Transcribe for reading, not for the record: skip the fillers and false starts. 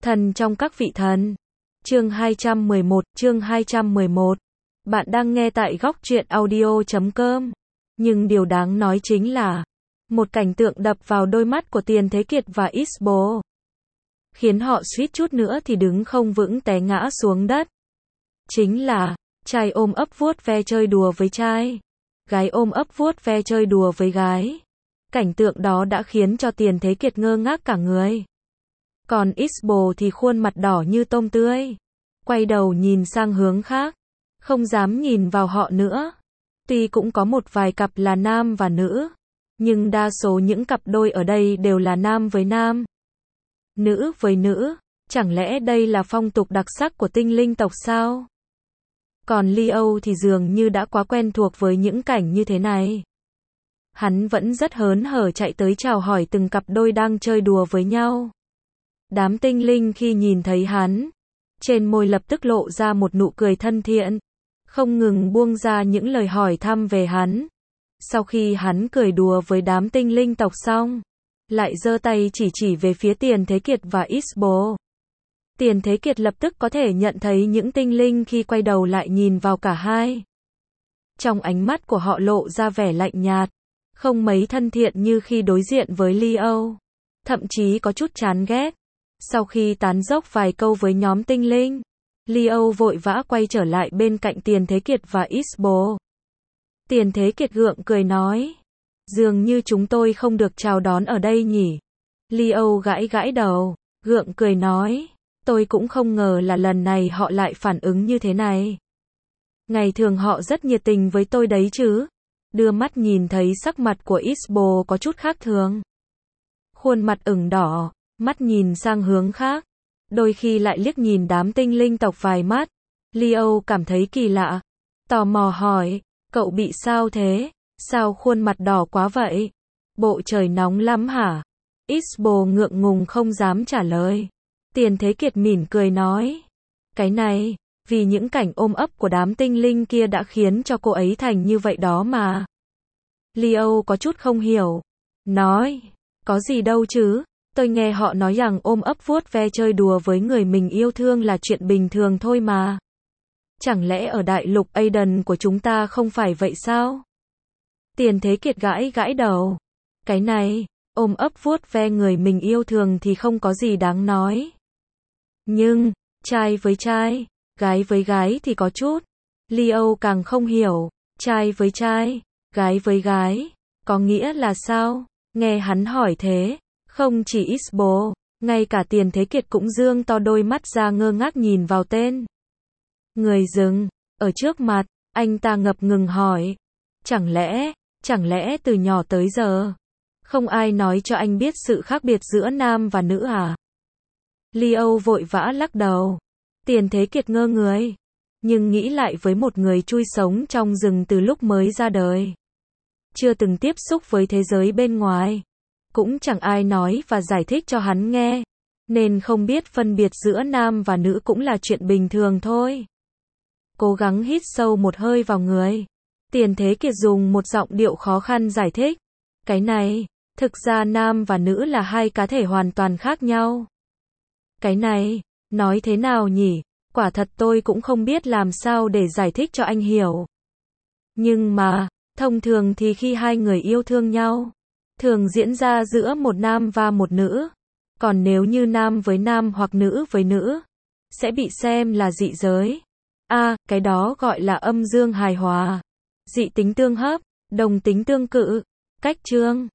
Thần trong các vị thần. Chương 211. Bạn đang nghe tại góc truyện audio.com. Nhưng điều đáng nói chính là một cảnh tượng đập vào đôi mắt của Tiền Thế Kiệt và Isbo, khiến họ suýt chút nữa thì đứng không vững té ngã xuống đất. Chính là trai ôm ấp vuốt ve chơi đùa với trai, gái ôm ấp vuốt ve chơi đùa với gái. Cảnh tượng đó đã khiến cho Tiền Thế Kiệt ngơ ngác cả người. Còn Isbo thì khuôn mặt đỏ như tôm tươi, quay đầu nhìn sang hướng khác, không dám nhìn vào họ nữa. Tuy cũng có một vài cặp là nam và nữ, nhưng đa số những cặp đôi ở đây đều là nam với nam, nữ với nữ. Chẳng lẽ đây là phong tục đặc sắc của tinh linh tộc sao? Còn Leo thì dường như đã quá quen thuộc với những cảnh như thế này. Hắn vẫn rất hớn hở chạy tới chào hỏi từng cặp đôi đang chơi đùa với nhau. Đám tinh linh khi nhìn thấy hắn, trên môi lập tức lộ ra một nụ cười thân thiện, không ngừng buông ra những lời hỏi thăm về hắn. Sau khi hắn cười đùa với đám tinh linh tộc xong, lại giơ tay chỉ về phía Tiền Thế Kiệt và Isbo. Tiền Thế Kiệt lập tức có thể nhận thấy những tinh linh khi quay đầu lại nhìn vào cả hai. Trong ánh mắt của họ lộ ra vẻ lạnh nhạt, không mấy thân thiện như khi đối diện với Leo, thậm chí có chút chán ghét. Sau khi tán dốc vài câu với nhóm tinh linh, Leo vội vã quay trở lại bên cạnh Tiền Thế Kiệt và Isbo. Tiền Thế Kiệt gượng cười nói, dường như chúng tôi không được chào đón ở đây nhỉ. Leo gãi đầu, gượng cười nói, tôi cũng không ngờ là lần này họ lại phản ứng như thế này. Ngày thường họ rất nhiệt tình với tôi đấy chứ. Đưa mắt nhìn thấy sắc mặt của Isbo có chút khác thường, khuôn mặt ửng đỏ, mắt nhìn sang hướng khác, đôi khi lại liếc nhìn đám tinh linh tộc vài mắt. Leo cảm thấy kỳ lạ, tò mò hỏi, cậu bị sao thế? Sao khuôn mặt đỏ quá vậy? Bộ trời nóng lắm hả? Isbo ngượng ngùng không dám trả lời. Tiền Thế Kiệt mỉm cười nói, cái này, vì những cảnh ôm ấp của đám tinh linh kia đã khiến cho cô ấy thành như vậy đó mà. Leo có chút không hiểu, nói, có gì đâu chứ, tôi nghe họ nói rằng ôm ấp vuốt ve chơi đùa với người mình yêu thương là chuyện bình thường thôi mà. Chẳng lẽ ở đại lục Aiden của chúng ta không phải vậy sao? Tiền Thế Kiệt gãi đầu, cái này, ôm ấp vuốt ve người mình yêu thương thì không có gì đáng nói. Nhưng, trai với trai, gái với gái thì có chút. Leo càng không hiểu, trai với trai, gái với gái, có nghĩa là sao? Nghe hắn hỏi thế, không chỉ Isbo, ngay cả Tiền Thế Kiệt cũng dương to đôi mắt ra ngơ ngác nhìn vào tên người rừng ở trước mặt. Anh ta ngập ngừng hỏi, chẳng lẽ từ nhỏ tới giờ, không ai nói cho anh biết sự khác biệt giữa nam và nữ à? Leo vội vã lắc đầu. Tiền Thế Kiệt ngơ người, nhưng nghĩ lại với một người chui sống trong rừng từ lúc mới ra đời, chưa từng tiếp xúc với thế giới bên ngoài, cũng chẳng ai nói và giải thích cho hắn nghe, nên không biết phân biệt giữa nam và nữ cũng là chuyện bình thường thôi. Cố gắng hít sâu một hơi vào người, Tiền Thế Kiệt dùng một giọng điệu khó khăn giải thích, cái này, thực ra nam và nữ là hai cá thể hoàn toàn khác nhau. Cái này, nói thế nào nhỉ? Quả thật tôi cũng không biết làm sao để giải thích cho anh hiểu. Nhưng mà, thông thường thì khi hai người yêu thương nhau, thường diễn ra giữa một nam và một nữ. Còn nếu như nam với nam hoặc nữ với nữ, sẽ bị xem là dị giới. Cái đó gọi là âm dương hài hòa, dị tính tương hấp, đồng tính tương cự. Cách chương